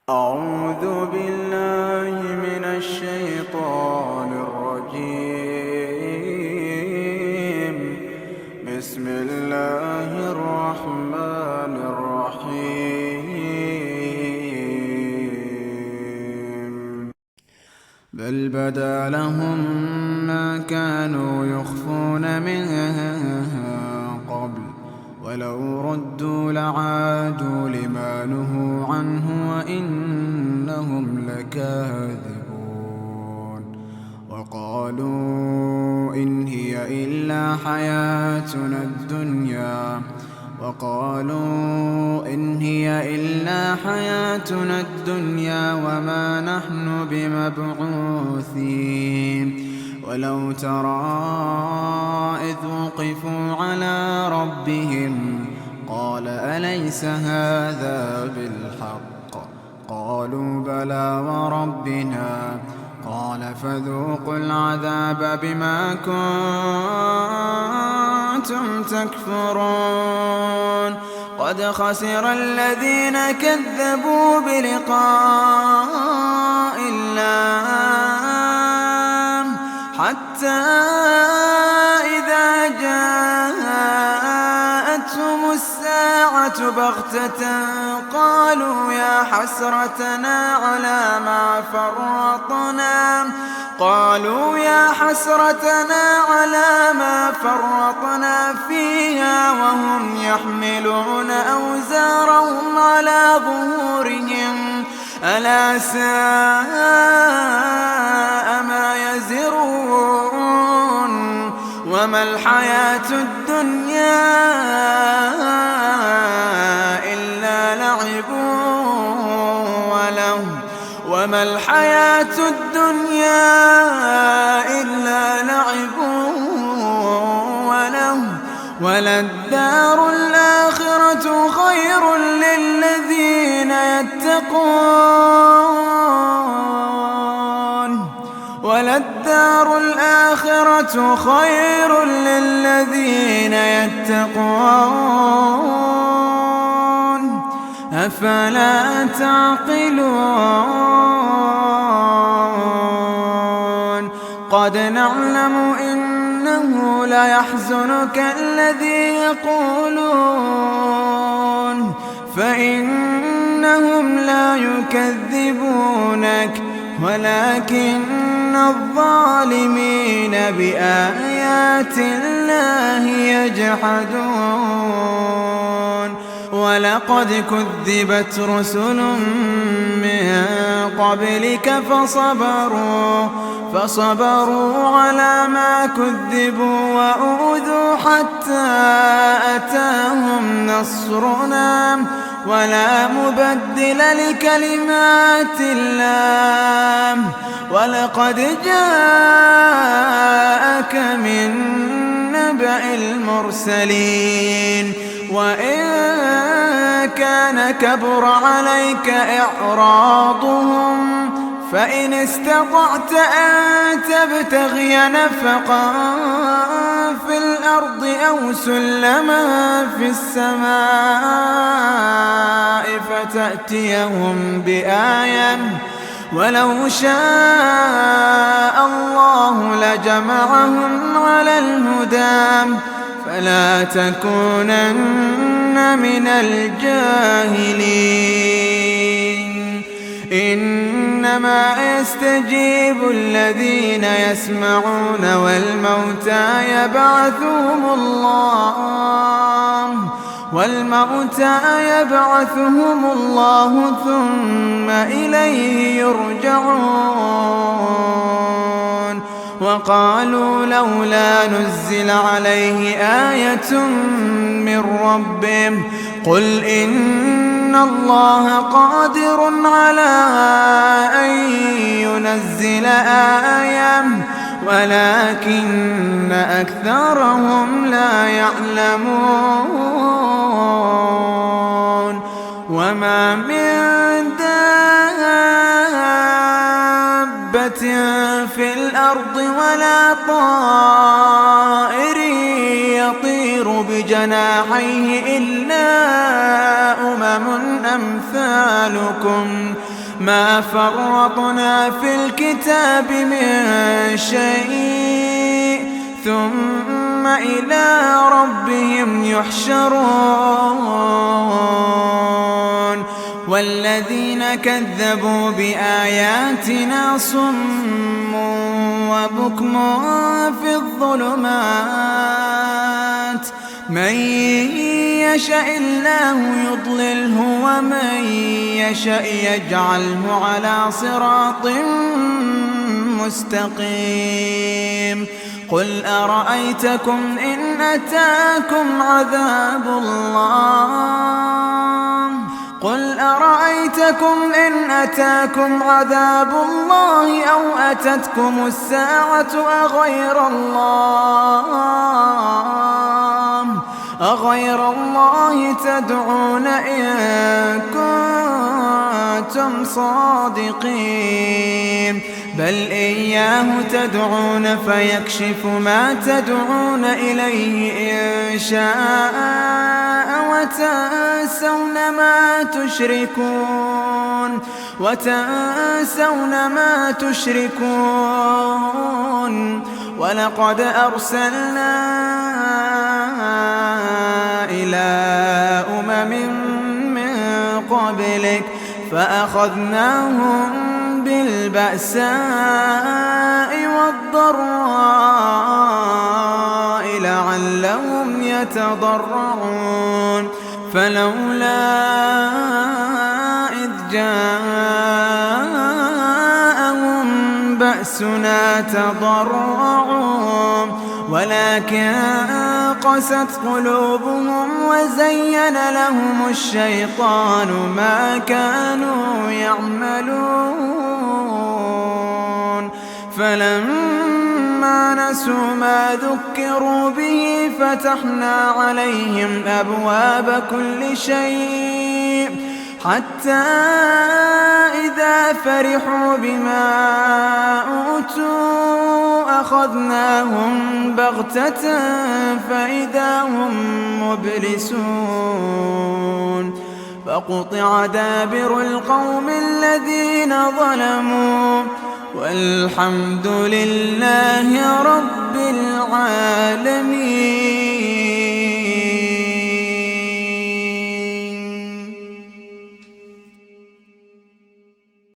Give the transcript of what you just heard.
أعوذ بالله من الشيطان الرجيم. بسم الله الرحمن الرحيم. بل بدا لهم ما كانوا يخفون من قبل ولو ردوا لعادوا لما نهوا عنه وإنهم لكاذبون. وقالوا إن هي إلا حياتنا الدنيا وما نحن بمبعوثين. ولو ترى إذ وقفوا على ربهم قال أليس هذا بالحق؟ قالوا بلى وربنا. قال فذوقوا العذاب بما كنتم تكفرون. قد خسر الذين كذبوا بلقاء الله حتى إذا جاءتهم الساعة بغتة قالوا يا حسرتنا على ما فرطنا فيها وهم يحملون أوزارهم على ظهورهم ألا ساء ما يزرون. وما الحياة الدنيا إلا لعب وله وللدار الآخرة خير للذين يتقون. أفلا تعقلون؟ قد نعلم إنه ليحزنك الذي يقولون فإنهم لا يكذبونك ولكن الظالمين بآيات الله يجحدون. ولقد كذبت رسل من قبلك فصبروا على ما كذبوا وأوذوا حتى أتاهم نصرنا ولا مبدل لكلمات الله. ولقد جاءك من نبأ المرسلين. وإن كان كبر عليك إعراضهم فإن استطعت أن تبتغي نفقا في الأرض أو سلما في السماء فتأتيهم بآية ولو شاء الله لجمعهم على الهدى فلا تكونن من الجاهلين. إنما يستجيب الذين يسمعون والموتى يبعثهم الله ثم إليه يرجعون. وقالوا لولا نزل عليه آية من ربه قل إن الله قادر على أن ينزل آية ولكن أكثرهم لا يعلمون. وما من دابة في الأرض ولا طائر يطير بجناحيه إلا أمم أمثالكم ما فرطنا في الكتاب من شيء ثم إلى ربهم يحشرون والذين كذبوا بآياتنا صم وبكم في الظلمات من يشاء الله يضلله ومن يشاء يجعله على صراط مستقيم قل أرأيتكم إن أتاكم عذاب الله أو أتتكم الساعة أغير الله تدعون إن كنتم صادقين بل إياه تدعون فيكشف ما تدعون إليه إن شاء وتنسون ما تشركون ولقد أرسلنا إلى أمم من قبلك فأخذناهم بالبأساء والضراء لعلهم يتضرعون فلولا إذ جاءهم بأسنا تضرعوا ولكن قست قلوبهم وزين لهم الشيطان ما كانوا يعملون فلما نسوا ما ذكروا به فتحنا عليهم أبواب كل شيء حتى إذا فرحوا بما أوتوا أخذناهم بغتة فإذا هم مبلسون فقطع دابر القوم الذين ظلموا والحمد لله رب العالمين.